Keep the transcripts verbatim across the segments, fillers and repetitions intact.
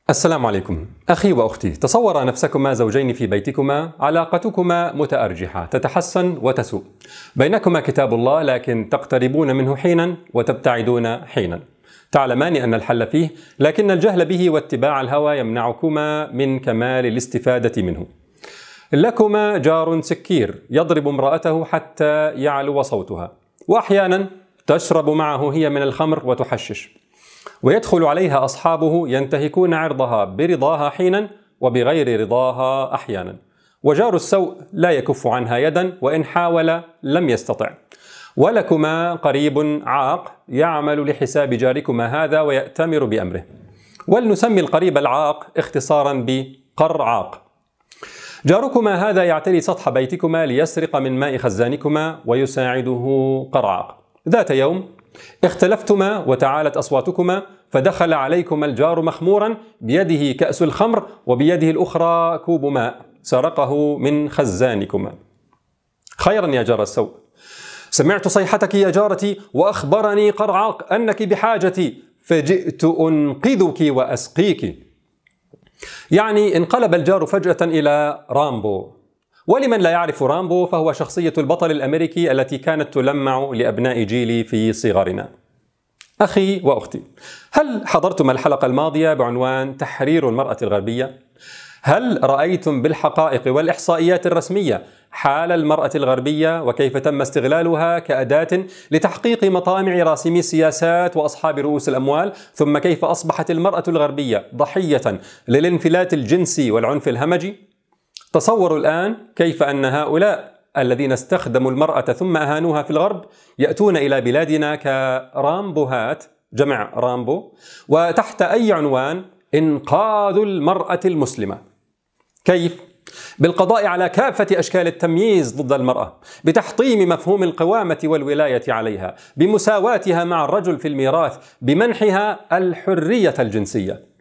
السلام عليكم. أخي وأختي، تصورا نفسكما زوجين في بيتكما، علاقتكما متأرجحة تتحسن وتسوء، بينكما كتاب الله لكن تقتربون منه حينا وتبتعدون حينا، تعلمان أن الحل فيه، لكن الجهل به واتباع الهوى يمنعكما من كمال الاستفادة منه. لكما جار سكير يضرب امرأته حتى يعلو صوتها، وأحيانا تشرب معه هي من الخمر وتحشش، ويدخل عليها أصحابه ينتهكون عرضها برضاها حينا وبغير رضاها أحيانا، وجار السوء لا يكف عنها يدا وإن حاول لم يستطع. ولكما قريب عاق يعمل لحساب جاركما هذا ويأتمر بأمره، ولنسمي القريب العاق اختصارا بقرعاق. جاركما هذا يعتري سطح بيتكما ليسرق من ماء خزانكما ويساعده قرعاق. ذات يوم اختلفتما وتعالت أصواتكما، فدخل عليكما الجار مخمورا بيده كأس الخمر وبيده الأخرى كوب ماء سرقه من خزانكما. خيرا يا جار السوء، سمعت صيحتك يا جارتي وأخبرني قرعاق أنك بحاجتي فجئت أنقذك وأسقيك. يعني انقلب الجار فجأة إلى رامبو. ولمن لا يعرف رامبو فهو شخصية البطل الأمريكي التي كانت تلمع لأبناء جيلي في صغرنا. أخي وأختي، هل حضرتم الحلقة الماضية بعنوان تحرير المرأة الغربية؟ هل رأيتم بالحقائق والإحصائيات الرسمية حال المرأة الغربية وكيف تم استغلالها كأداة لتحقيق مطامع راسمي السياسات وأصحاب رؤوس الأموال، ثم كيف أصبحت المرأة الغربية ضحية للانفلات الجنسي والعنف الهمجي؟ تصوروا الآن كيف أن هؤلاء الذين استخدموا المرأة ثم أهانوها في الغرب يأتون إلى بلادنا كرامبوهات، جمع رامبو، وتحت أي عنوان؟ إنقاذ المرأة المسلمة. كيف؟ بالقضاء على كافة أشكال التمييز ضد المرأة، بتحطيم مفهوم القوامة والولاية عليها، بمساواتها مع الرجل في الميراث، بمنحها الحرية الجنسية.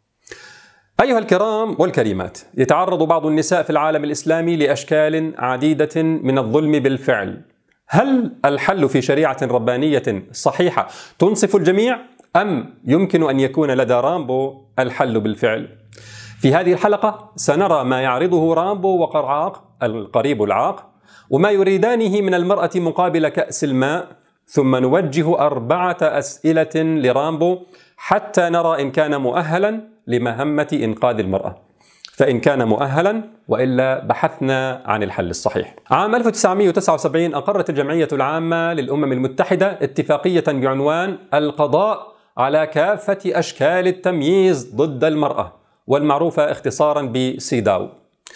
أيها الكرام والكريمات، يتعرض بعض النساء في العالم الإسلامي لأشكال عديدة من الظلم بالفعل. هل الحل في شريعة ربانية صحيحة تنصف الجميع؟ أم يمكن أن يكون لدى رامبو الحل بالفعل؟ في هذه الحلقة سنرى ما يعرضه رامبو وقرعاق القريب العاق، وما يريدانه من المرأة مقابل كأس الماء، ثم نوجه أربعة أسئلة لرامبو حتى نرى إن كان مؤهلا لمهمة إنقاذ المرأة، فإن كان مؤهلا وإلا بحثنا عن الحل الصحيح. عام ألف وتسعمئة وتسعة وسبعين أقرت الجمعية العامة للأمم المتحدة اتفاقية بعنوان القضاء على كافة أشكال التمييز ضد المرأة، والمعروفة اختصارا بسيداو،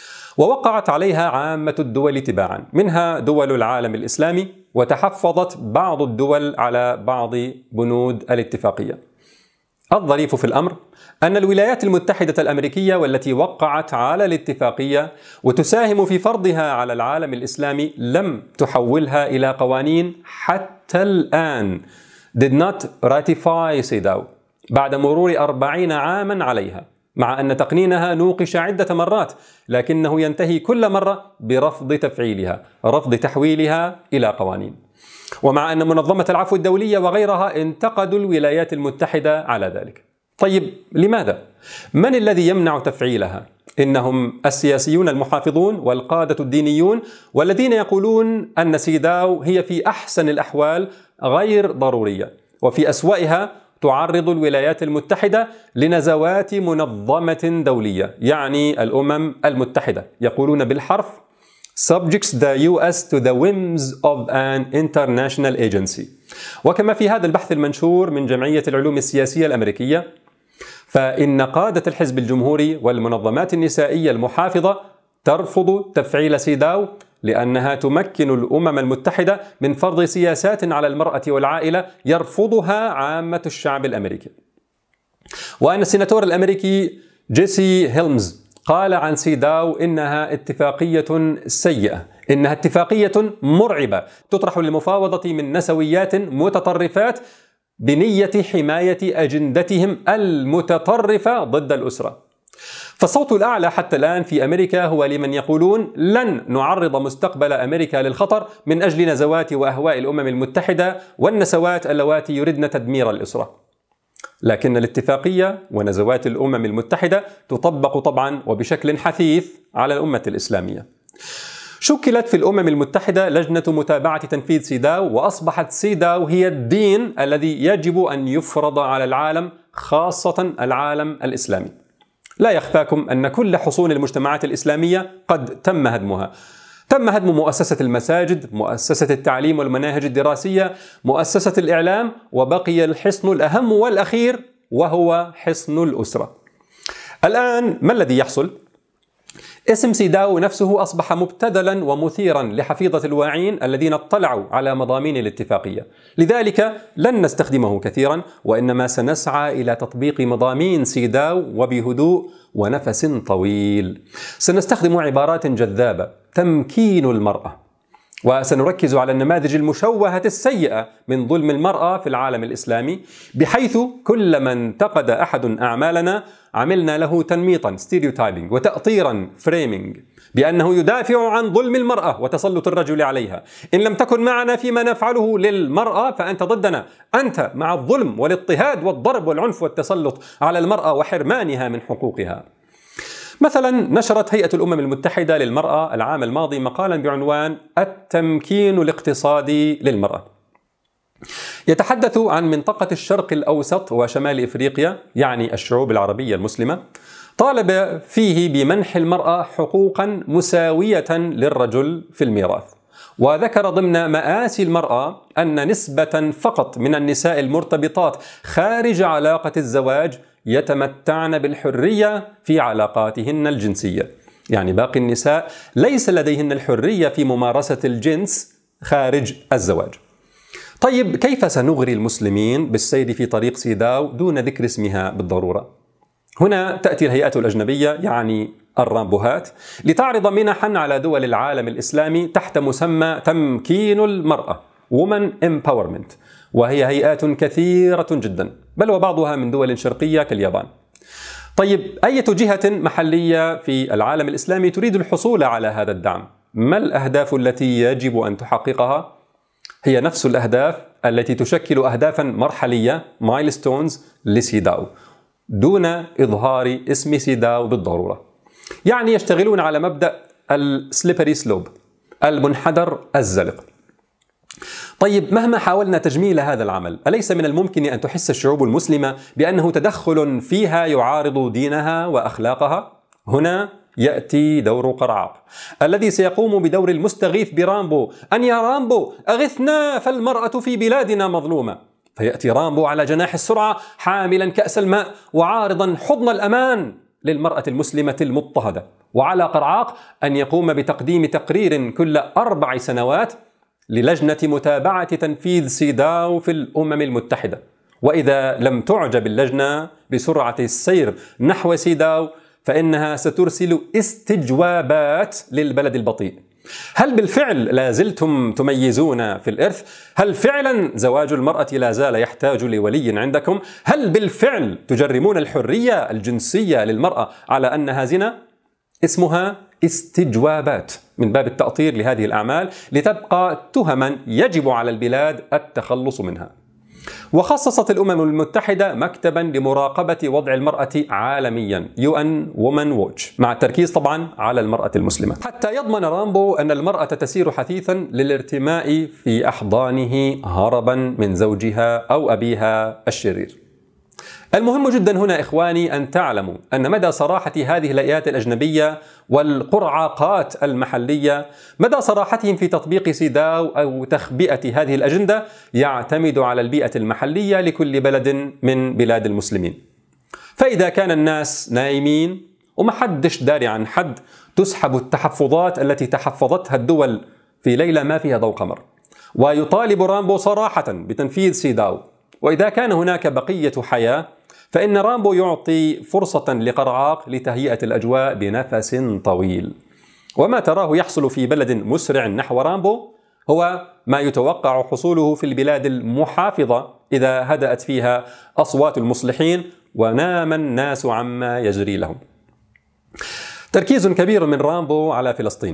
ووقعت عليها عامة الدول تباعا، منها دول العالم الإسلامي، وتحفظت بعض الدول على بعض بنود الاتفاقية. الظريف في الأمر أن الولايات المتحدة الأمريكية والتي وقعت على الاتفاقية وتساهم في فرضها على العالم الإسلامي لم تحولها إلى قوانين حتى الآن. did not ratify سيداو بعد مرور أربعين عاما عليها، مع أن تقنينها نوقش عدة مرات، لكنه ينتهي كل مرة برفض تفعيلها، رفض تحويلها إلى قوانين. ومع أن منظمة العفو الدولية وغيرها انتقدوا الولايات المتحدة على ذلك. طيب لماذا؟ من الذي يمنع تفعيلها؟ إنهم السياسيون المحافظون والقادة الدينيون، والذين يقولون أن سيداو هي في أحسن الأحوال غير ضرورية، وفي أسوأها تعرض الولايات المتحدة لنزوات منظمة دولية، يعني الأمم المتحدة، يقولون بالحرف subjects the U S to the whims of an international agency. وكما في هذا البحث المنشور من جمعية العلوم السياسية الأمريكية، فإن قادة الحزب الجمهوري والمنظمات النسائية المحافظة ترفض تفعيل سيداو لأنها تمكن الأمم المتحدة من فرض سياسات على المرأة والعائلة يرفضها عامة الشعب الأمريكي. وأن السيناتور الأمريكي جيسي هيلمز قال عن سيداو إنها اتفاقية سيئة، إنها اتفاقية مرعبة تطرح للمفاوضة من نسويات متطرفات بنية حماية أجندتهم المتطرفة ضد الأسرة. فالصوت الأعلى حتى الآن في أمريكا هو لمن يقولون لن نعرض مستقبل أمريكا للخطر من أجل نزوات وأهواء الأمم المتحدة والنسوات اللواتي يردن تدمير الأسرة. لكن الاتفاقية ونزوات الأمم المتحدة تطبق طبعا وبشكل حثيث على الأمة الإسلامية. شكلت في الأمم المتحدة لجنة متابعة تنفيذ سيداو، وأصبحت سيداو هي الدين الذي يجب أن يفرض على العالم، خاصة العالم الإسلامي. لا يخفاكم أن كل حصون المجتمعات الإسلامية قد تم هدمها. تم هدم مؤسسة المساجد، مؤسسة التعليم والمناهج الدراسية، مؤسسة الإعلام، وبقي الحصن الأهم والأخير وهو حصن الأسرة. الآن ما الذي يحصل؟ اسم سيداو نفسه أصبح مبتذلا ومثيرا لحفيظة الواعين الذين اطلعوا على مضامين الاتفاقية، لذلك لن نستخدمه كثيرا، وإنما سنسعى إلى تطبيق مضامين سيداو وبهدوء ونفس طويل. سنستخدم عبارات جذابة: تمكين المرأة، وسنركز على النماذج المشوهة السيئة من ظلم المرأة في العالم الإسلامي، بحيث كلما انتقد أحد أعمالنا عملنا له تنميطا ستيريوتايبنج وتأطيرا فريمينج بأنه يدافع عن ظلم المرأة وتسلط الرجل عليها. إن لم تكن معنا فيما نفعله للمرأة فأنت ضدنا، أنت مع الظلم والاضطهاد والضرب والعنف والتسلط على المرأة وحرمانها من حقوقها. مثلا نشرت هيئة الأمم المتحدة للمرأة العام الماضي مقالا بعنوان التمكين الاقتصادي للمرأة، يتحدث عن منطقة الشرق الأوسط وشمال إفريقيا، يعني الشعوب العربية المسلمة. طالب فيه بمنح المرأة حقوقا مساوية للرجل في الميراث، وذكر ضمن مآسي المرأة أن نسبة فقط من النساء المرتبطات خارج علاقة الزواج يتمتعن بالحرية في علاقاتهن الجنسية، يعني باقي النساء ليس لديهن الحرية في ممارسة الجنس خارج الزواج. طيب كيف سنغري المسلمين بالسير في طريق سيداو دون ذكر اسمها بالضرورة؟ هنا تأتي الهيئات الأجنبية، يعني الرامبوهات، لتعرض منحا على دول العالم الإسلامي تحت مسمى تمكين المرأة Women Empowerment، وهي هيئات كثيرة جدا، بل وبعضها من دول شرقية كاليابان. طيب أي جهة محلية في العالم الإسلامي تريد الحصول على هذا الدعم؟ ما الأهداف التي يجب أن تحققها؟ هي نفس الأهداف التي تشكل أهدافا مرحلية مايلستونز لسيداو دون إظهار اسم سيداو بالضرورة. يعني يشتغلون على مبدأ السليبري سلوب، المنحدر الزلق. طيب مهما حاولنا تجميل هذا العمل، أليس من الممكن أن تحس الشعوب المسلمة بأنه تدخل فيها يعارض دينها وأخلاقها؟ هنا يأتي دور قرعاق الذي سيقوم بدور المستغيث برامبو: أن يا رامبو أغثنا فالمرأة في بلادنا مظلومة. فيأتي رامبو على جناح السرعة حاملا كأس الماء وعارضا حضن الأمان للمرأة المسلمة المضطهدة. وعلى قرعاق أن يقوم بتقديم تقرير كل أربع سنوات للجنة متابعة تنفيذ سيداو في الأمم المتحدة، وإذا لم تعجب اللجنة بسرعة السير نحو سيداو فإنها سترسل استجوابات للبلد البطيء. هل بالفعل لا زلتم تميزون في الإرث؟ هل فعلا زواج المرأة لا زال يحتاج لولي عندكم؟ هل بالفعل تجرمون الحرية الجنسية للمرأة على أنها زنا؟ اسمها استجوابات من باب التأطير لهذه الأعمال لتبقى تهما يجب على البلاد التخلص منها. وخصصت الأمم المتحدة مكتبا لمراقبة وضع المرأة عالميا يو إن Women Watch، مع التركيز طبعا على المرأة المسلمة، حتى يضمن رامبو أن المرأة تسير حثيثا للارتماء في أحضانه هربا من زوجها أو أبيها الشرير. المهم جدا هنا إخواني أن تعلموا أن مدى صراحة هذه الهيئات الأجنبية والقرعاقات المحلية، مدى صراحتهم في تطبيق سيداو أو تخبئة هذه الأجندة يعتمد على البيئة المحلية لكل بلد من بلاد المسلمين. فإذا كان الناس نايمين ومحدش داري عن حد، تسحب التحفظات التي تحفظتها الدول في ليلة ما فيها ضوء قمر، ويطالب رامبو صراحة بتنفيذ سيداو. وإذا كان هناك بقية حياة فإن رامبو يعطي فرصة لقرعاق لتهيئة الأجواء بنفس طويل. وما تراه يحصل في بلد مسرع نحو رامبو هو ما يتوقع حصوله في البلاد المحافظة إذا هدأت فيها أصوات المصلحين ونام الناس عما يجري لهم. تركيز كبير من رامبو على فلسطين،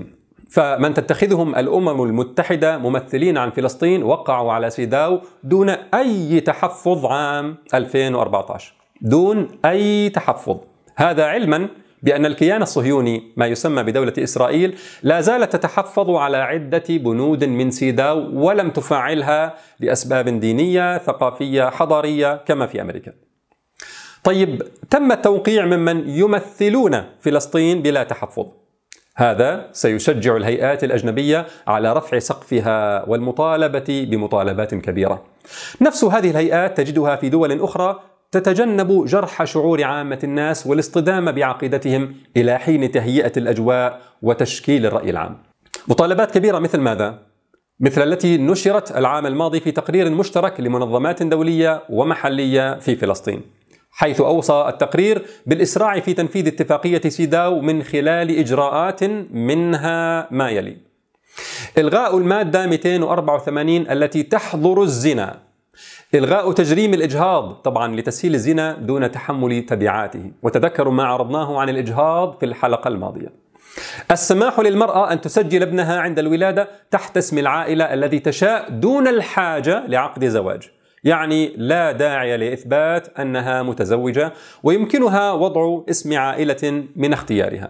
فمن تتخذهم الأمم المتحدة ممثلين عن فلسطين وقعوا على سيداو دون أي تحفظ عام ألفين وأربعة عشر، دون أي تحفظ. هذا علما بأن الكيان الصهيوني ما يسمى بدولة إسرائيل لا زالت تتحفظ على عدة بنود من سيداو ولم تفعلها لأسباب دينية ثقافية حضارية كما في أمريكا. طيب، تم التوقيع ممن يمثلون فلسطين بلا تحفظ. هذا سيشجع الهيئات الأجنبية على رفع سقفها والمطالبة بمطالبات كبيرة. نفس هذه الهيئات تجدها في دول أخرى تتجنب جرح شعور عامة الناس والاصطدام بعقيدتهم إلى حين تهيئة الأجواء وتشكيل الرأي العام. مطالبات كبيرة مثل ماذا؟ مثل التي نشرت العام الماضي في تقرير مشترك لمنظمات دولية ومحلية في فلسطين، حيث أوصى التقرير بالإسراع في تنفيذ اتفاقية سيداو من خلال إجراءات منها ما يلي: إلغاء المادة مئتين وأربعة وثمانين التي تحظر الزنا، إلغاء تجريم الإجهاض طبعا لتسهيل الزنا دون تحمل تبعاته، وتذكروا ما عرضناه عن الإجهاض في الحلقة الماضية. السماح للمرأة أن تسجل ابنها عند الولادة تحت اسم العائلة الذي تشاء دون الحاجة لعقد زواج، يعني لا داعي لإثبات أنها متزوجة ويمكنها وضع اسم عائلة من اختيارها.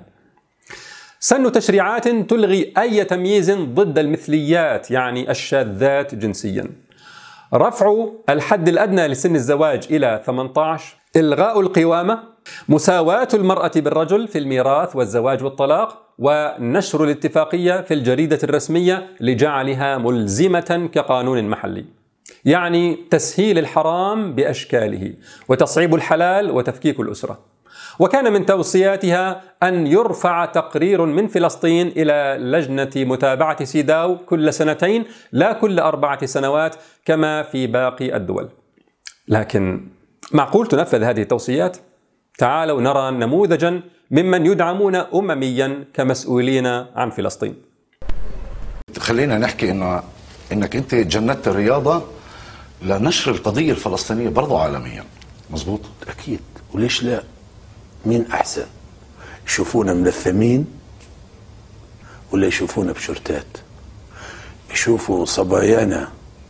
سن تشريعات تلغي أي تمييز ضد المثليات يعني الشاذات جنسيا، رفع الحد الأدنى لسن الزواج إلى ثمانية عشر، إلغاء القوامة، مساواة المرأة بالرجل في الميراث والزواج والطلاق، ونشر الاتفاقية في الجريدة الرسمية لجعلها ملزمة كقانون محلي، يعني تسهيل الحرام بأشكاله وتصعيب الحلال وتفكيك الأسرة. وكان من توصياتها أن يرفع تقرير من فلسطين إلى لجنة متابعة سيداو كل سنتين لا كل أربعة سنوات كما في باقي الدول. لكن معقول تنفذ هذه التوصيات؟ تعالوا نرى نموذجا ممن يدعمون أمميا كمسؤولين عن فلسطين. خلينا نحكي إنه إنك أنت جندت الرياضة لنشر القضية الفلسطينية برضو عالميا، مظبوط؟ أكيد، وليش لا؟ مين أحسن؟ يشوفونا ملثمين ولا يشوفونا بشورتات؟ يشوفوا صبايانا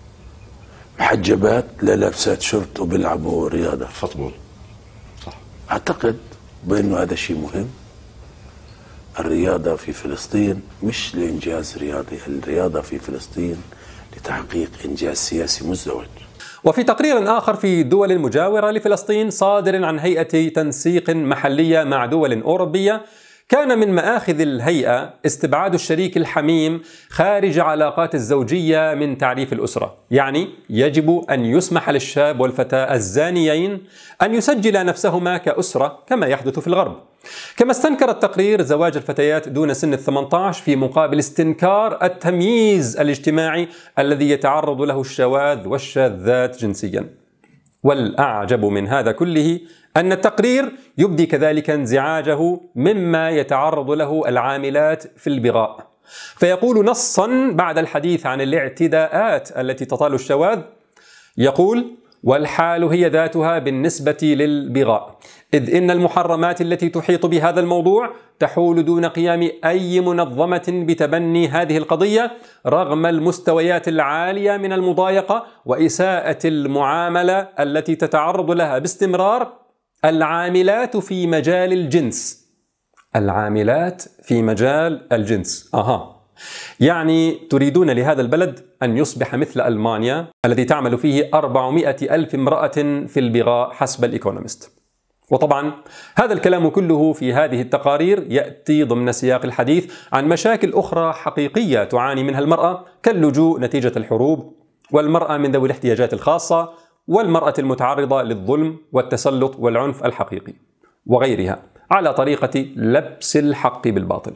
محجبات لا لابسات شورت وبيلعبوا رياضة فوتبول، صح؟ أعتقد بأنه هذا شيء مهم. الرياضة في فلسطين مش لإنجاز رياضي، الرياضة في فلسطين لتحقيق إنجاز سياسي مزدوج. وفي تقرير آخر في دول مجاورة لفلسطين صادر عن هيئة تنسيق محلية مع دول أوروبية، كان من مآخذ الهيئة استبعاد الشريك الحميم خارج علاقات الزوجية من تعريف الأسرة، يعني يجب أن يسمح للشاب والفتاة الزانيين أن يسجلا نفسهما كأسرة كما يحدث في الغرب. كما استنكر التقرير زواج الفتيات دون سن الثمانية عشر في مقابل استنكار التمييز الاجتماعي الذي يتعرض له الشواذ والشاذات جنسيا. والأعجب من هذا كله أن التقرير يبدي كذلك انزعاجه مما يتعرض له العاملات في البغاء، فيقول نصا بعد الحديث عن الاعتداءات التي تطال الشواذ، يقول: والحال هي ذاتها بالنسبة للبغاء، إذ إن المحرمات التي تحيط بهذا الموضوع تحول دون قيام أي منظمة بتبني هذه القضية رغم المستويات العالية من المضايقة وإساءة المعاملة التي تتعرض لها باستمرار العاملات في مجال الجنس. العاملات في مجال الجنس، أها يعني تريدون لهذا البلد أن يصبح مثل ألمانيا الذي تعمل فيه أربعمائة ألف امرأة في البغاء حسب الإيكونومست. وطبعا هذا الكلام كله في هذه التقارير يأتي ضمن سياق الحديث عن مشاكل أخرى حقيقية تعاني منها المرأة كاللجوء نتيجة الحروب، والمرأة من ذوي الاحتياجات الخاصة، والمرأة المتعرضة للظلم والتسلط والعنف الحقيقي وغيرها على طريقة لبس الحق بالباطل.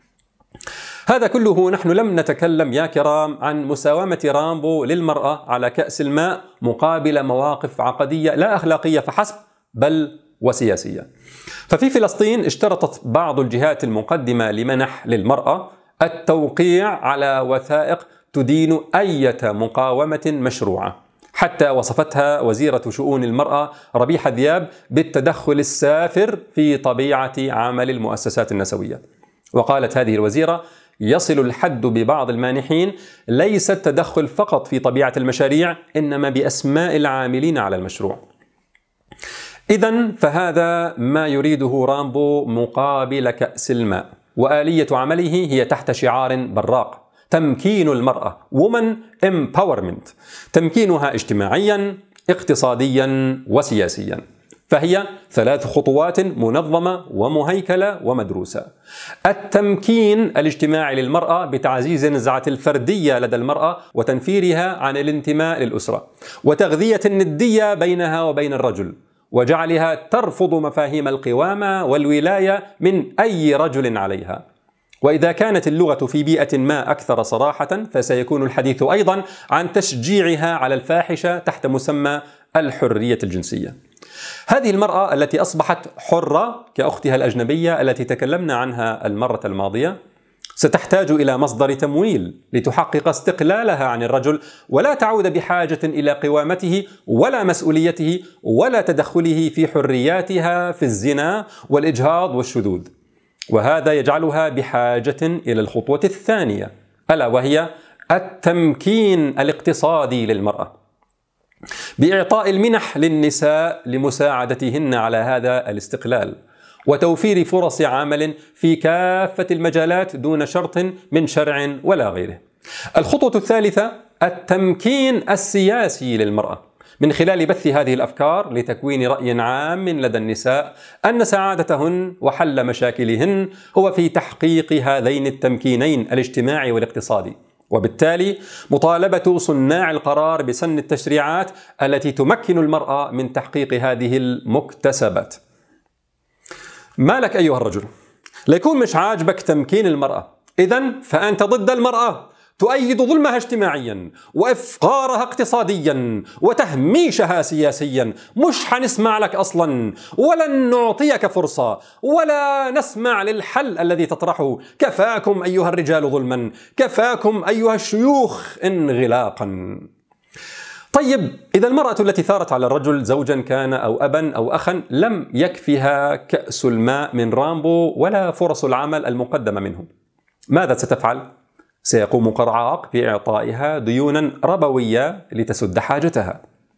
هذا كله نحن لم نتكلم يا كرام عن مساومة رامبو للمرأة على كأس الماء مقابل مواقف عقدية لا أخلاقية فحسب بل وسياسية. ففي فلسطين اشترطت بعض الجهات المقدمة لمنح للمرأة التوقيع على وثائق تدين أي مقاومة مشروعة، حتى وصفتها وزيرة شؤون المرأة ربيحة دياب بالتدخل السافر في طبيعة عمل المؤسسات النسوية. وقالت هذه الوزيرة: يصل الحد ببعض المانحين ليس التدخل فقط في طبيعة المشاريع، إنما بأسماء العاملين على المشروع. إذن فهذا ما يريده رامبو مقابل كأس الماء، وآلية عمله هي تحت شعار براق: تمكين المرأة، Women Empowerment، تمكينها اجتماعيا، اقتصاديا وسياسيا. فهي ثلاث خطوات منظمة ومهيكلة ومدروسة. التمكين الاجتماعي للمرأة بتعزيز نزعة الفردية لدى المرأة وتنفيرها عن الانتماء للأسرة، وتغذية الندية بينها وبين الرجل، وجعلها ترفض مفاهيم القوامة والولاية من أي رجل عليها. وإذا كانت اللغة في بيئة ما أكثر صراحة، فسيكون الحديث أيضا عن تشجيعها على الفاحشة تحت مسمى الحرية الجنسية. هذه المرأة التي أصبحت حرة كأختها الأجنبية التي تكلمنا عنها المرة الماضية ستحتاج إلى مصدر تمويل لتحقق استقلالها عن الرجل، ولا تعود بحاجة إلى قوامته ولا مسؤوليته ولا تدخله في حرياتها في الزنا والإجهاض والشذوذ. وهذا يجعلها بحاجة إلى الخطوة الثانية، ألا وهي التمكين الاقتصادي للمرأة، بإعطاء المنح للنساء لمساعدتهن على هذا الاستقلال، وتوفير فرص عمل في كافة المجالات دون شرط من شرع ولا غيره. الخطوة الثالثة التمكين السياسي للمرأة، من خلال بث هذه الأفكار لتكوين رأي عام لدى النساء أن سعادتهن وحل مشاكلهن هو في تحقيق هذين التمكينين الاجتماعي والاقتصادي، وبالتالي مطالبة صناع القرار بسن التشريعات التي تمكن المرأة من تحقيق هذه المكتسبات. ما لك أيها الرجل؟ ليكون مش عاجبك تمكين المرأة، إذن فأنت ضد المرأة، تؤيد ظلمها اجتماعيا وإفقارها اقتصاديا وتهميشها سياسيا. مش حنسمع لك أصلا، ولن نعطيك فرصة، ولا نسمع للحل الذي تطرحه. كفاكم أيها الرجال ظلما، كفاكم أيها الشيوخ انغلاقا. طيب، إذا المرأة التي ثارت على الرجل زوجا كان أو أبا أو أخا لم يكفها كأس الماء من رامبو ولا فرص العمل المقدمة منه، ماذا ستفعل؟ سيقوم قرعاق بإعطائها ديونا ربوية لتسد حاجتها.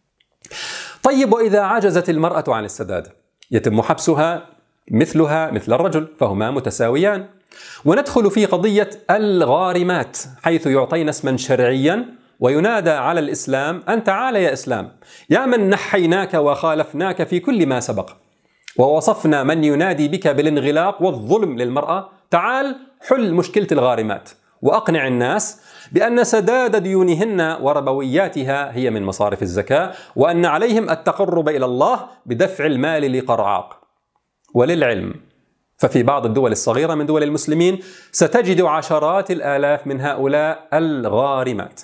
طيب، وإذا عجزت المرأة عن السداد يتم حبسها مثلها مثل الرجل، فهما متساويان. وندخل في قضية الغارمات، حيث يعطين اسما شرعيا وينادى على الإسلام: أن تعال يا إسلام، يا من نحيناك وخالفناك في كل ما سبق، ووصفنا من ينادي بك بالانغلاق والظلم للمرأة. تعال حل مشكلة الغارمات، وأقنع الناس بأن سداد ديونهن وربوياتها هي من مصارف الزكاة، وأن عليهم التقرب إلى الله بدفع المال لقرعاق. وللعلم ففي بعض الدول الصغيرة من دول المسلمين ستجد عشرات الآلاف من هؤلاء الغارمات.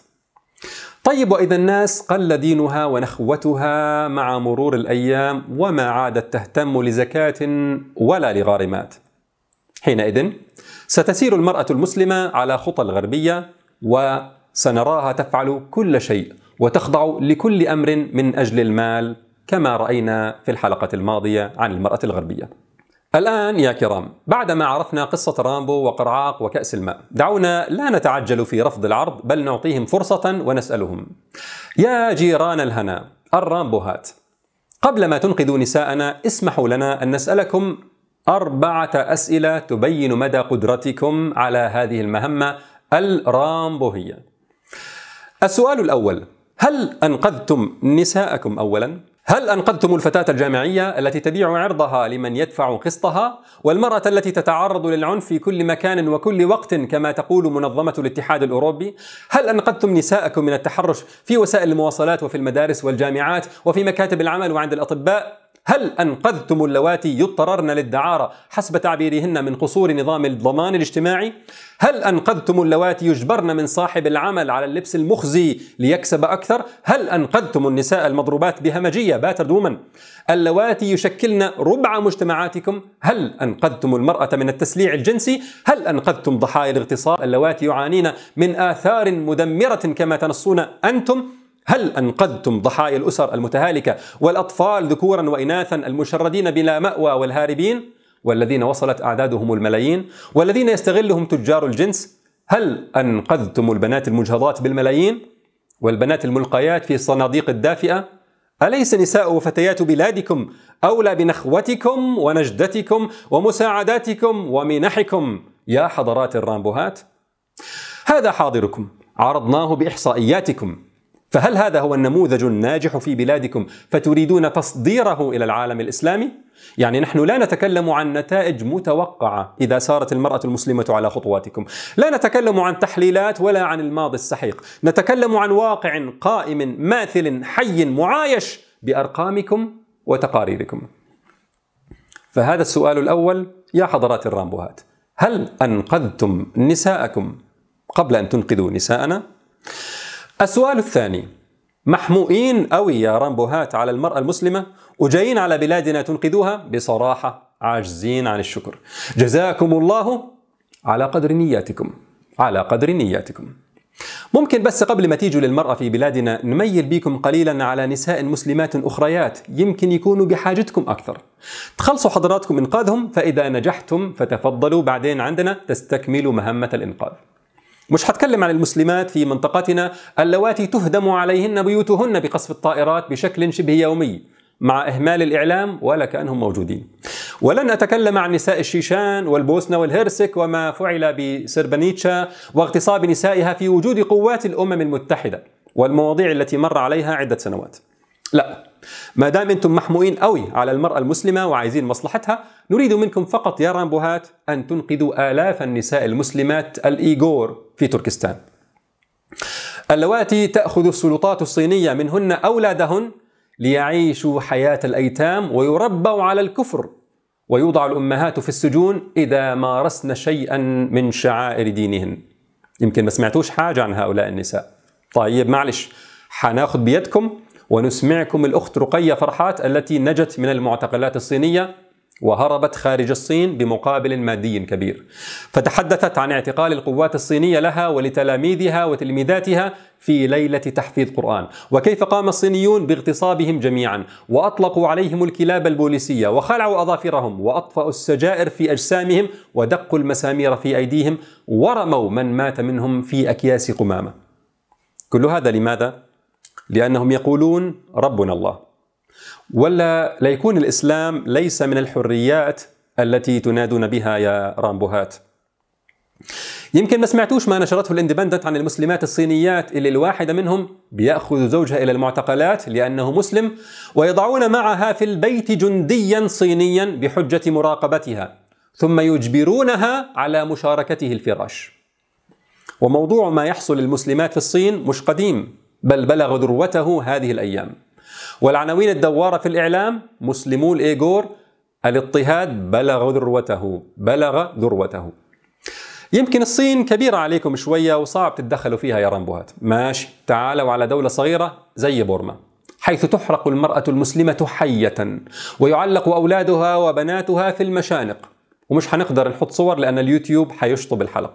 طيب، وإذا الناس قل دينها ونخوتها مع مرور الأيام وما عادت تهتم لزكاة ولا لغارمات، حينئذ ستسير المرأة المسلمة على خطى الغربية، وسنراها تفعل كل شيء وتخضع لكل أمر من أجل المال، كما رأينا في الحلقة الماضية عن المرأة الغربية. الآن يا كرام، بعدما عرفنا قصة رامبو وقرعاق وكأس الماء، دعونا لا نتعجل في رفض العرض، بل نعطيهم فرصة ونسألهم: يا جيران الهنا الرامبوهات، قبل ما تنقذوا نساءنا اسمحوا لنا أن نسألكم أربعة أسئلة تبين مدى قدرتكم على هذه المهمة الرامبوهية. السؤال الأول: هل أنقذتم نساءكم أولا؟ هل أنقذتم الفتاة الجامعية التي تبيع عرضها لمن يدفع قسطها، والمرأة التي تتعرض للعنف في كل مكان وكل وقت كما تقول منظمة الاتحاد الأوروبي؟ هل أنقذتم نساءكم من التحرش في وسائل المواصلات وفي المدارس والجامعات وفي مكاتب العمل وعند الأطباء؟ هل أنقذتم اللواتي يضطررن للدعارة حسب تعبيرهن من قصور نظام الضمان الاجتماعي؟ هل أنقذتم اللواتي يجبرن من صاحب العمل على اللبس المخزي ليكسب أكثر؟ هل أنقذتم النساء المضروبات بهمجية باترد وومن اللواتي يشكلن ربع مجتمعاتكم؟ هل أنقذتم المرأة من التسليع الجنسي؟ هل أنقذتم ضحايا الاغتصاب اللواتي يعانين من آثار مدمرة كما تنصون أنتم؟ هل أنقذتم ضحايا الأسر المتهالكة والأطفال ذكورا وإناثا المشردين بلا مأوى والهاربين والذين وصلت أعدادهم الملايين والذين يستغلهم تجار الجنس؟ هل أنقذتم البنات المجهضات بالملايين والبنات الملقيات في الصناديق الدافئة؟ أليس نساء وفتيات بلادكم أولى بنخوتكم ونجدتكم ومساعداتكم ومنحكم يا حضرات الرامبوهات؟ هذا حاضركم عرضناه بإحصائياتكم، فهل هذا هو النموذج الناجح في بلادكم فتريدون تصديره إلى العالم الإسلامي؟ يعني نحن لا نتكلم عن نتائج متوقعة إذا سارت المرأة المسلمة على خطواتكم، لا نتكلم عن تحليلات ولا عن الماضي السحيق، نتكلم عن واقع قائم ماثل حي معايش بأرقامكم وتقاريركم. فهذا السؤال الأول يا حضرات الرامبوهات، هل أنقذتم نساءكم قبل أن تنقذوا نساءنا؟ السؤال الثاني، محموئين قوي يا رامبوهات على المرأة المسلمة وجايين على بلادنا تنقذوها؟ بصراحة عاجزين عن الشكر. جزاكم الله على قدر نياتكم، على قدر نياتكم. ممكن بس قبل ما تيجوا للمرأة في بلادنا نميل بيكم قليلا على نساء مسلمات أخريات يمكن يكونوا بحاجتكم أكثر. تخلصوا حضراتكم إنقاذهم، فإذا نجحتم فتفضلوا بعدين عندنا تستكملوا مهمة الإنقاذ. مش هتكلم عن المسلمات في منطقتنا اللواتي تهدم عليهن بيوتهن بقصف الطائرات بشكل شبه يومي مع إهمال الإعلام ولا كأنهم موجودين. ولن أتكلم عن نساء الشيشان والبوسنة والهرسك وما فعل بسربنيتشا واغتصاب نسائها في وجود قوات الأمم المتحدة والمواضيع التي مر عليها عدة سنوات. لا، ما دام أنتم محموئين قوي على المرأة المسلمة وعايزين مصلحتها، نريد منكم فقط يا رامبوهات أن تنقذوا آلاف النساء المسلمات الإيغور في تركستان، اللواتي تأخذ السلطات الصينية منهن أولادهن ليعيشوا حياة الأيتام ويربوا على الكفر، ويوضع الأمهات في السجون إذا مارسن شيئا من شعائر دينهن. يمكن ما سمعتوش حاجة عن هؤلاء النساء. طيب معلش، حناخذ بيدكم ونسمعكم الأخت رقية فرحات التي نجت من المعتقلات الصينية وهربت خارج الصين بمقابل مادي كبير، فتحدثت عن اعتقال القوات الصينية لها ولتلاميذها وتلميذاتها في ليلة تحفيظ قرآن، وكيف قام الصينيون باغتصابهم جميعا وأطلقوا عليهم الكلاب البوليسية وخلعوا أظافرهم وأطفأوا السجائر في أجسامهم ودقوا المسامير في أيديهم ورموا من مات منهم في أكياس قمامة. كل هذا لماذا؟ لأنهم يقولون ربنا الله. ولا ليكون الإسلام ليس من الحريات التي تنادون بها يا رامبوهات؟ يمكن ما سمعتوش ما نشرته الاندبندنت عن المسلمات الصينيات اللي الواحدة منهم بيأخذ زوجها إلى المعتقلات لأنه مسلم ويضعون معها في البيت جنديا صينيا بحجة مراقبتها ثم يجبرونها على مشاركته الفراش. وموضوع ما يحصل للمسلمات في الصين مش قديم، بل بلغ ذروته هذه الأيام، والعناوين الدوارة في الإعلام مسلمو الإيغور الاضطهاد بلغ ذروته بلغ ذروته. يمكن الصين كبيرة عليكم شوية وصعب تتدخلوا فيها يا رامبوهات، ماشي، تعالوا على دولة صغيرة زي بورما حيث تحرق المرأة المسلمة حية ويعلق أولادها وبناتها في المشانق، ومش هنقدر نحط صور لأن اليوتيوب حيشطب الحلقة.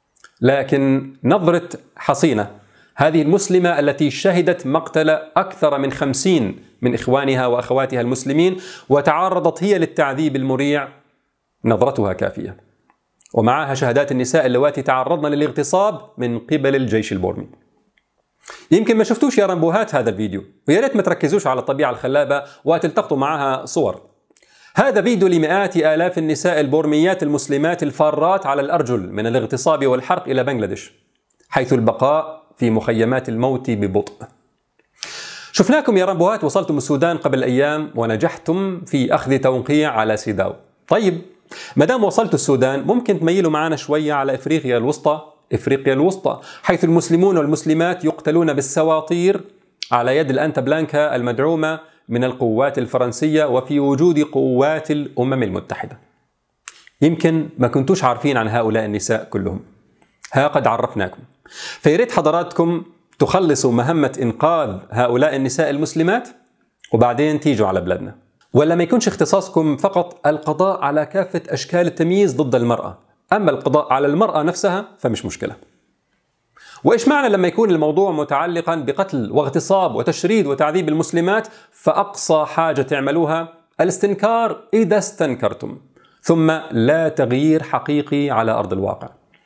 لكن نظرة حصينة هذه المسلمة التي شهدت مقتل أكثر من خمسين من إخوانها وأخواتها المسلمين وتعرضت هي للتعذيب المريع، نظرتها كافية. ومعها شهادات النساء اللواتي تعرضن للاغتصاب من قبل الجيش البورمي. يمكن ما شفتوش يا رامبوهات هذا الفيديو، ويا ريت ما تركزوش على الطبيعة الخلابة وتلتقطوا معها صور. هذا فيديو لمئات آلاف النساء البورميات المسلمات الفارات على الأرجل من الاغتصاب والحرق إلى بنغلاديش، حيث البقاء في مخيمات الموت ببطء. شفناكم يا رامبوهات وصلتم السودان قبل أيام ونجحتم في أخذ توقيع على سيداو. طيب، ما دام وصلتوا السودان ممكن تميلوا معنا شوية على إفريقيا الوسطى، إفريقيا الوسطى حيث المسلمون والمسلمات يقتلون بالسواطير على يد الأنتا بلانكا المدعومة من القوات الفرنسية وفي وجود قوات الأمم المتحدة. يمكن ما كنتوش عارفين عن هؤلاء النساء كلهم، ها قد عرفناكم. فياريت حضراتكم تخلصوا مهمة إنقاذ هؤلاء النساء المسلمات وبعدين تيجوا على بلادنا، ولا ما يكونش اختصاصكم فقط القضاء على كافة أشكال التمييز ضد المرأة، أما القضاء على المرأة نفسها فمش مشكلة. وإيش معنى لما يكون الموضوع متعلقا بقتل واغتصاب وتشريد وتعذيب المسلمات فأقصى حاجة تعملوها الاستنكار إذا استنكرتم، ثم لا تغيير حقيقي على أرض الواقع.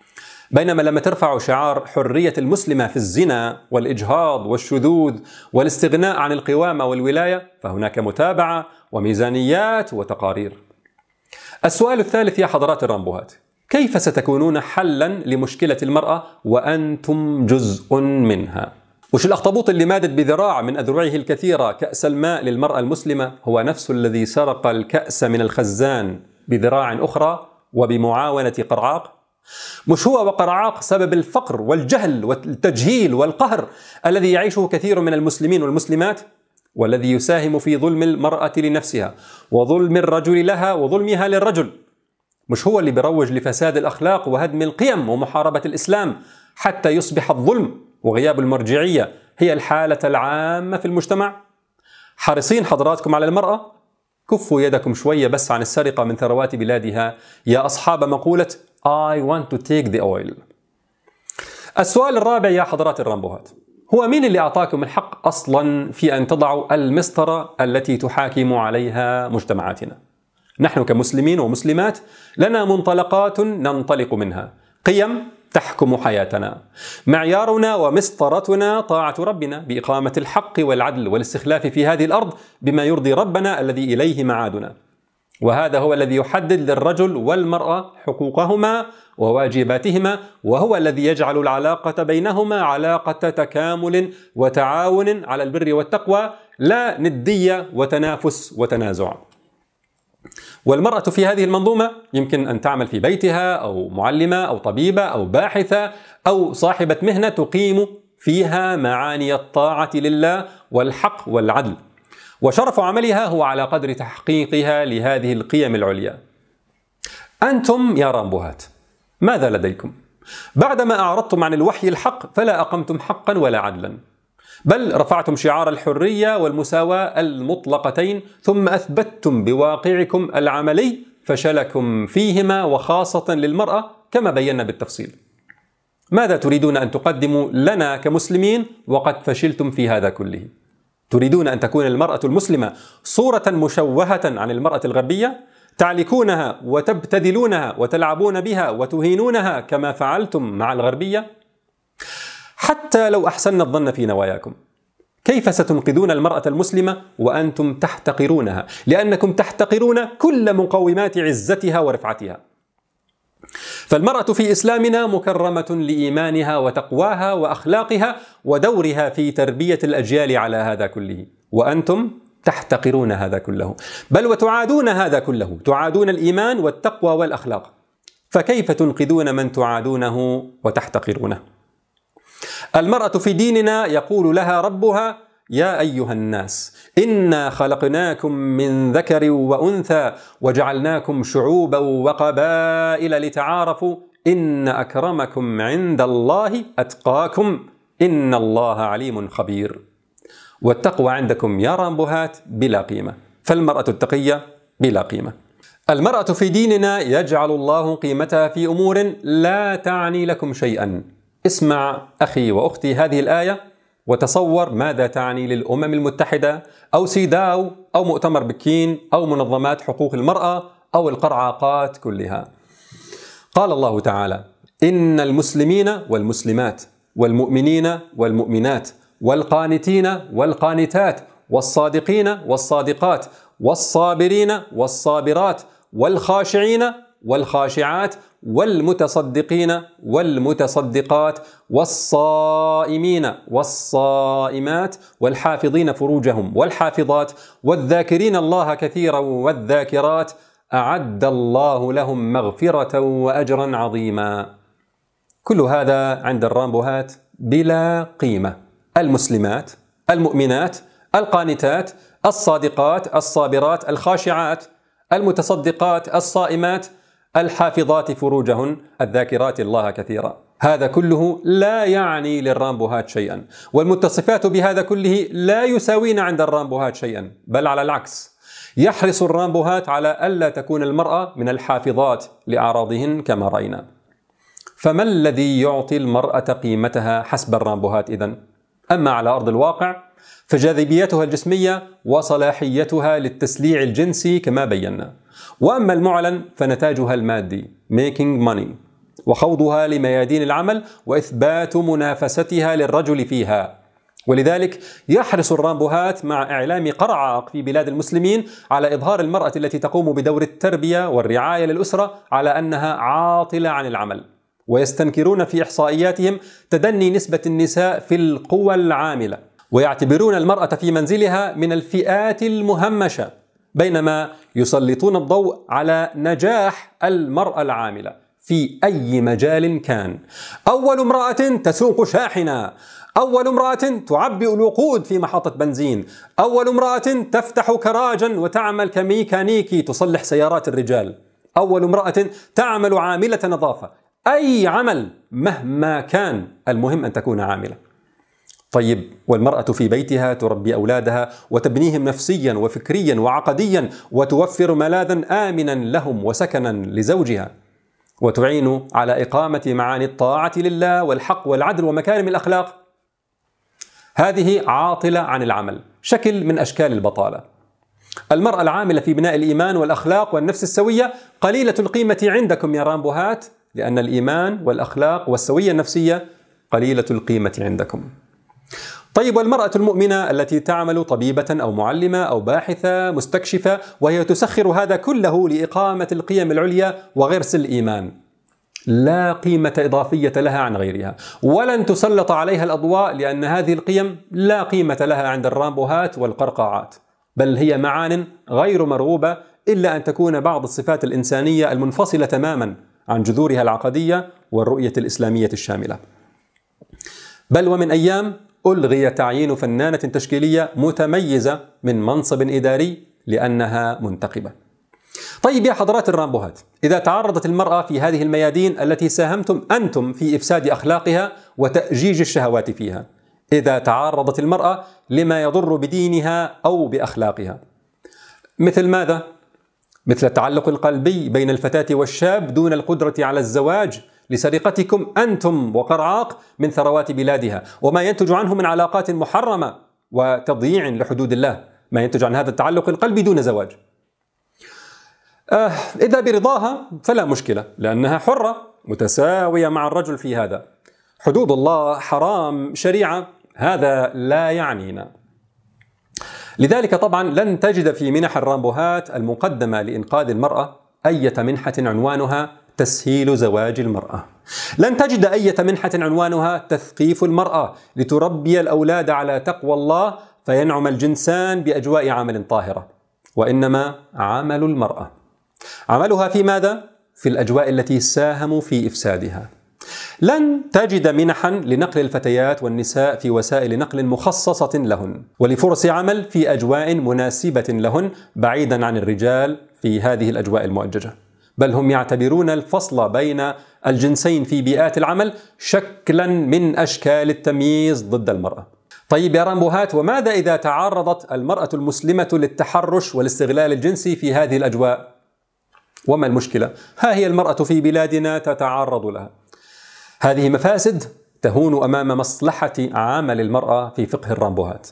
بينما لما ترفعوا شعار حرية المسلمة في الزنا والإجهاض والشذوذ والاستغناء عن القوامة والولاية، فهناك متابعة وميزانيات وتقارير. السؤال الثالث يا حضرات الرامبوهات: كيف ستكونون حلا لمشكلة المرأة وأنتم جزء منها؟ وش الأخطبوط اللي مادت بذراع من أذرعه الكثيرة كأس الماء للمرأة المسلمة هو نفس الذي سرق الكأس من الخزان بذراع أخرى وبمعاونة قرعاق؟ مش هو وقرعاق سبب الفقر والجهل والتجهيل والقهر الذي يعيشه كثير من المسلمين والمسلمات، والذي يساهم في ظلم المرأة لنفسها وظلم الرجل لها وظلمها للرجل؟ مش هو اللي بيروج لفساد الأخلاق وهدم القيم ومحاربة الإسلام حتى يصبح الظلم وغياب المرجعية هي الحالة العامة في المجتمع؟ حريصين حضراتكم على المرأة؟ كفوا يدكم شوية بس عن السرقة من ثروات بلادها يا أصحاب مقولة I want to take the oil. السؤال الرابع يا حضرات الرامبوهات: هو مين اللي أعطاكم الحق أصلا في أن تضعوا المسطرة التي تحاكم عليها مجتمعاتنا؟ نحن كمسلمين ومسلمات لنا منطلقات ننطلق منها، قيم تحكم حياتنا، معيارنا ومسطرتنا طاعة ربنا بإقامة الحق والعدل والاستخلاف في هذه الأرض بما يرضي ربنا الذي إليه معادنا. وهذا هو الذي يحدد للرجل والمرأة حقوقهما وواجباتهما، وهو الذي يجعل العلاقة بينهما علاقة تكامل وتعاون على البر والتقوى، لا ندية وتنافس وتنازع. والمرأة في هذه المنظومة يمكن أن تعمل في بيتها أو معلمة أو طبيبة أو باحثة أو صاحبة مهنة تقيم فيها معاني الطاعة لله والحق والعدل، وشرف عملها هو على قدر تحقيقها لهذه القيم العليا. أنتم يا رامبوهات ماذا لديكم؟ بعدما أعرضتم عن الوحي الحق فلا أقمتم حقا ولا عدلا، بل رفعتم شعار الحرية والمساواة المطلقتين، ثم أثبتتم بواقعكم العملي فشلكم فيهما وخاصة للمرأة كما بينا بالتفصيل. ماذا تريدون أن تقدموا لنا كمسلمين وقد فشلتم في هذا كله؟ تريدون أن تكون المرأة المسلمة صورة مشوهة عن المرأة الغربية، تعلكونها وتبتذلونها وتلعبون بها وتهينونها كما فعلتم مع الغربية؟ حتى لو أحسن الظن في نواياكم، كيف ستنقذون المرأة المسلمة وأنتم تحتقرونها، لأنكم تحتقرون كل مقومات عزتها ورفعتها؟ فالمرأة في إسلامنا مكرمة لإيمانها وتقواها وأخلاقها ودورها في تربية الأجيال على هذا كله، وأنتم تحتقرون هذا كله، بل وتعادون هذا كله، تعادون الإيمان والتقوى والأخلاق. فكيف تنقذون من تعادونه وتحتقرونه؟ المرأة في ديننا يقول لها ربها: يا أيها الناس إنا خلقناكم من ذكر وأنثى وجعلناكم شعوبا وقبائل لتعارفوا إن أكرمكم عند الله أتقاكم إن الله عليم خبير. والتقوى عندكم يا رامبوهات بلا قيمة، فالمرأة التقية بلا قيمة. المرأة في ديننا يجعل الله قيمتها في أمور لا تعني لكم شيئا. اسمع أخي وأختي هذه الآية وتصور ماذا تعني للأمم المتحدة أو سيداو أو مؤتمر بكين أو منظمات حقوق المرأة أو القرعاقات كلها. قال الله تعالى: إن المسلمين والمسلمات والمؤمنين والمؤمنات والقانتين والقانتات والصادقين والصادقات والصابرين والصابرات والخاشعين والخاشعات والمتصدقين والمتصدقات والصائمين والصائمات والحافظين فروجهم والحافظات والذاكرين الله كثيرا والذاكرات أعد الله لهم مغفرة وأجرا عظيما. كل هذا عند الرامبوهات بلا قيمة. المسلمات، المؤمنات، القانتات، الصادقات، الصابرات، الخاشعات، المتصدقات، الصائمات، الحافظات فروجهن، الذاكرات الله كثيرا. هذا كله لا يعني للرامبوهات شيئا، والمتصفات بهذا كله لا يساوين عند الرامبوهات شيئا، بل على العكس، يحرص الرامبوهات على ألا تكون المرأة من الحافظات لأعراضهن كما رأينا. فما الذي يعطي المرأة قيمتها حسب الرامبوهات إذن؟ أما على أرض الواقع فجاذبيتها الجسمية وصلاحيتها للتسليع الجنسي كما بينا، وأما المعلن فنتاجها المادي making money. وخوضها لميادين العمل وإثبات منافستها للرجل فيها. ولذلك يحرص الرامبوهات مع إعلام قرعاق في بلاد المسلمين على إظهار المرأة التي تقوم بدور التربية والرعاية للأسرة على أنها عاطلة عن العمل، ويستنكرون في إحصائياتهم تدني نسبة النساء في القوى العاملة، ويعتبرون المرأة في منزلها من الفئات المهمشة، بينما يسلطون الضوء على نجاح المرأة العاملة في أي مجال كان. أول امرأة تسوق شاحنة، أول امرأة تعبئ الوقود في محطة بنزين، أول امرأة تفتح كراجا وتعمل كميكانيكي تصلح سيارات الرجال، أول امرأة تعمل عاملة نظافة. أي عمل مهما كان، المهم أن تكون عاملة. طيب، والمرأة في بيتها تربي أولادها وتبنيهم نفسيا وفكريا وعقديا، وتوفر ملاذا آمنا لهم وسكنا لزوجها، وتعين على إقامة معاني الطاعة لله والحق والعدل ومكارم الأخلاق. هذه عاطلة عن العمل، شكل من أشكال البطالة. المرأة العاملة في بناء الإيمان والأخلاق والنفس السوية قليلة القيمة عندكم يا رامبوهات، لأن الإيمان والأخلاق والسوية النفسية قليلة القيمة عندكم. طيب، والمرأة المؤمنة التي تعمل طبيبة أو معلمة أو باحثة مستكشفة، وهي تسخر هذا كله لإقامة القيم العليا وغرس الإيمان، لا قيمة إضافية لها عن غيرها، ولن تسلط عليها الأضواء، لأن هذه القيم لا قيمة لها عند الرامبوهات والقرقاعات، بل هي معان غير مرغوبة، إلا أن تكون بعض الصفات الإنسانية المنفصلة تماما عن جذورها العقدية والرؤية الإسلامية الشاملة. بل ومن أيام ألغي تعيين فنانة تشكيلية متميزة من منصب إداري لأنها منتقبة. طيب يا حضرات الرامبوهات، إذا تعرضت المرأة في هذه الميادين التي ساهمتم أنتم في إفساد أخلاقها وتأجيج الشهوات فيها، إذا تعرضت المرأة لما يضر بدينها أو بأخلاقها، مثل ماذا؟ مثل التعلق القلبي بين الفتاة والشاب دون القدرة على الزواج لسرقتكم أنتم وقرعاق من ثروات بلادها، وما ينتج عنه من علاقات محرمة وتضييع لحدود الله، ما ينتج عن هذا التعلق القلبي دون زواج. آه إذا برضاها فلا مشكلة، لأنها حرة متساوية مع الرجل في هذا. حدود الله، حرام، شريعة، هذا لا يعنينا. لذلك طبعا لن تجد في منح الرامبوهات المقدمة لإنقاذ المرأة أي منحة عنوانها تسهيل زواج المرأة، لن تجد أي منحة عنوانها تثقيف المرأة لتربي الأولاد على تقوى الله فينعم الجنسان بأجواء عمل طاهرة، وإنما عمل المرأة عملها في ماذا؟ في الأجواء التي ساهموا في إفسادها. لن تجد منحا لنقل الفتيات والنساء في وسائل نقل مخصصة لهن، ولفرص عمل في أجواء مناسبة لهن بعيدا عن الرجال في هذه الأجواء المؤججة، بل هم يعتبرون الفصل بين الجنسين في بيئات العمل شكلا من أشكال التمييز ضد المرأة. طيب يا رامبوهات، وماذا إذا تعرضت المرأة المسلمة للتحرش والاستغلال الجنسي في هذه الأجواء؟ وما المشكلة؟ ها هي المرأة في بلادنا تتعرض لها. هذه مفاسد تهون أمام مصلحة عمل المرأة في فقه الرامبوهات.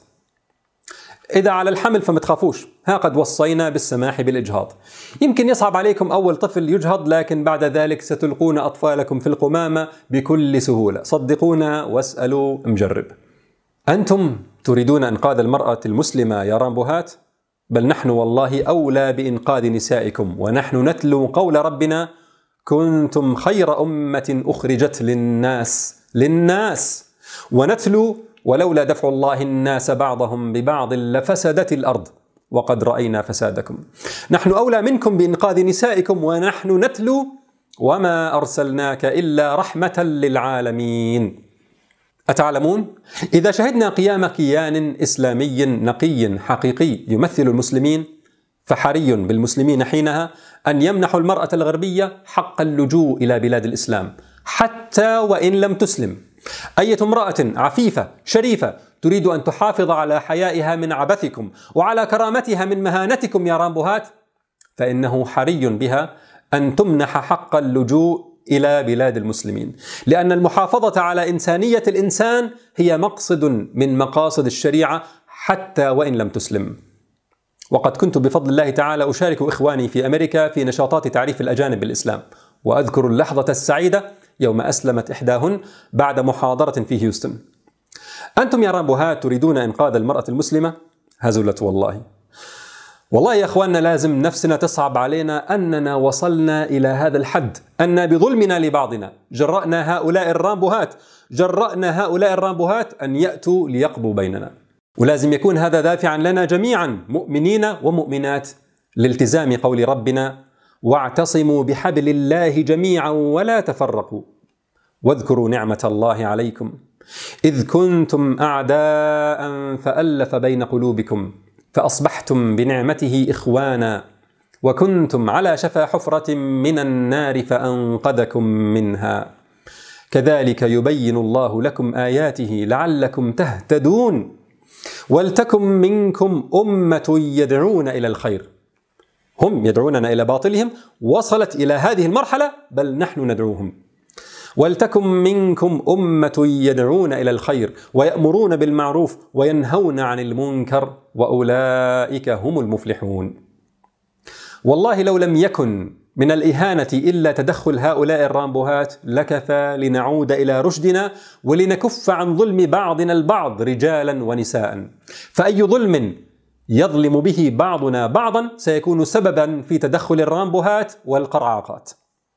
إذا على الحمل فما تخافوش، ها قد وصينا بالسماح بالإجهاض. يمكن يصعب عليكم أول طفل يجهض، لكن بعد ذلك ستلقون أطفالكم في القمامة بكل سهولة، صدقونا واسألوا مجرب. أنتم تريدون إنقاذ المرأة المسلمة يا رامبوهات؟ بل نحن والله أولى بإنقاذ نسائكم، ونحن نتلو قول ربنا: كنتم خير أمة أخرجت للناس للناس ونتلو: ولولا دفع الله الناس بعضهم ببعض لفسدت الأرض وقد رأينا فسادكم. نحن أولى منكم بإنقاذ نسائكم، ونحن نتلو: وما أرسلناك إلا رحمة للعالمين. أتعلمون؟ إذا شهدنا قيام كيان إسلامي نقي حقيقي يمثل المسلمين، فحري بالمسلمين حينها أن يمنحوا المرأة الغربية حق اللجوء إلى بلاد الإسلام حتى وإن لم تسلم. أية امرأة عفيفة شريفة تريد أن تحافظ على حيائها من عبثكم وعلى كرامتها من مهانتكم يا رامبوهات، فإنه حري بها أن تمنح حق اللجوء إلى بلاد المسلمين، لأن المحافظة على إنسانية الإنسان هي مقصد من مقاصد الشريعة حتى وإن لم تسلم. وقد كنت بفضل الله تعالى أشارك إخواني في أمريكا في نشاطات تعريف الأجانب بالإسلام، وأذكر اللحظة السعيدة يوم أسلمت إحداهن بعد محاضرة في هيوستن. أنتم يا رامبوهات تريدون إنقاذ المرأة المسلمة؟ هزلت والله. والله يا أخواننا لازم نفسنا تصعب علينا أننا وصلنا إلى هذا الحد، أن بظلمنا لبعضنا جرأنا هؤلاء الرامبوهات جرأنا هؤلاء الرامبوهات أن يأتوا ليقضوا بيننا. ولازم يكون هذا دافعا لنا جميعا مؤمنين ومؤمنات لالتزام قول ربنا: واعتصموا بحبل الله جميعا ولا تفرقوا واذكروا نعمة الله عليكم إذ كنتم أعداء فألف بين قلوبكم فأصبحتم بنعمته إخوانا وكنتم على شفا حفرة من النار فأنقذكم منها كذلك يبين الله لكم آياته لعلكم تهتدون ولتكن منكم أمة يدعون إلى الخير. هم يدعوننا إلى باطلهم، وصلت إلى هذه المرحلة بل نحن ندعوهم. ولتكن منكم أمة يدعون إلى الخير ويأمرون بالمعروف وينهون عن المنكر وأولئك هم المفلحون. والله لو لم يكن من الإهانة إلا تدخل هؤلاء الرامبوهات لكفى لنعود إلى رشدنا ولنكف عن ظلم بعضنا البعض رجالا ونساء. فأي ظلم يظلم به بعضنا بعضا سيكون سببا في تدخل الرامبوهات والقرعاقات.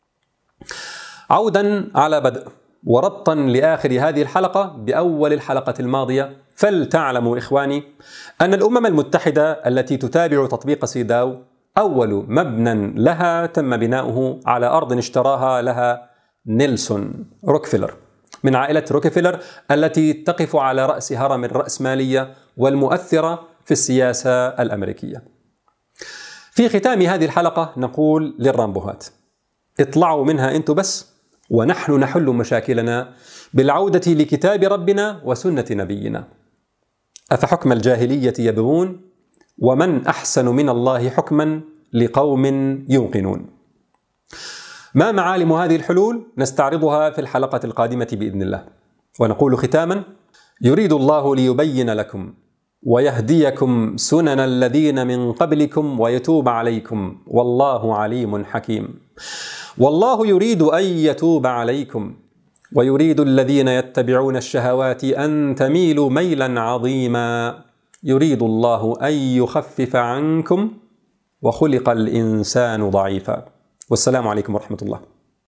عودا على بدء وربطا لآخر هذه الحلقة بأول الحلقة الماضية، فلتعلموا إخواني أن الأمم المتحدة التي تتابع تطبيق سيداو أول مبنى لها تم بناؤه على أرض اشتراها لها نيلسون روكفيلر من عائلة روكفيلر التي تقف على رأس هرم الرأسمالية والمؤثرة في السياسة الأمريكية. في ختام هذه الحلقة نقول للرامبوهات: اطلعوا منها أنتم بس، ونحن نحل مشاكلنا بالعودة لكتاب ربنا وسنة نبينا. أفحكم الجاهلية يبغون ومن أحسن من الله حكما لقوم يوقنون. ما معالم هذه الحلول؟ نستعرضها في الحلقة القادمة بإذن الله. ونقول ختاما: يريد الله ليبين لكم ويهديكم سنن الذين من قبلكم ويتوب عليكم والله عليم حكيم. والله يريد أن يتوب عليكم ويريد الذين يتبعون الشهوات أن تميلوا ميلا عظيما. يريد الله أن يخفف عنكم وخلق الإنسان ضعيفا. والسلام عليكم ورحمة الله.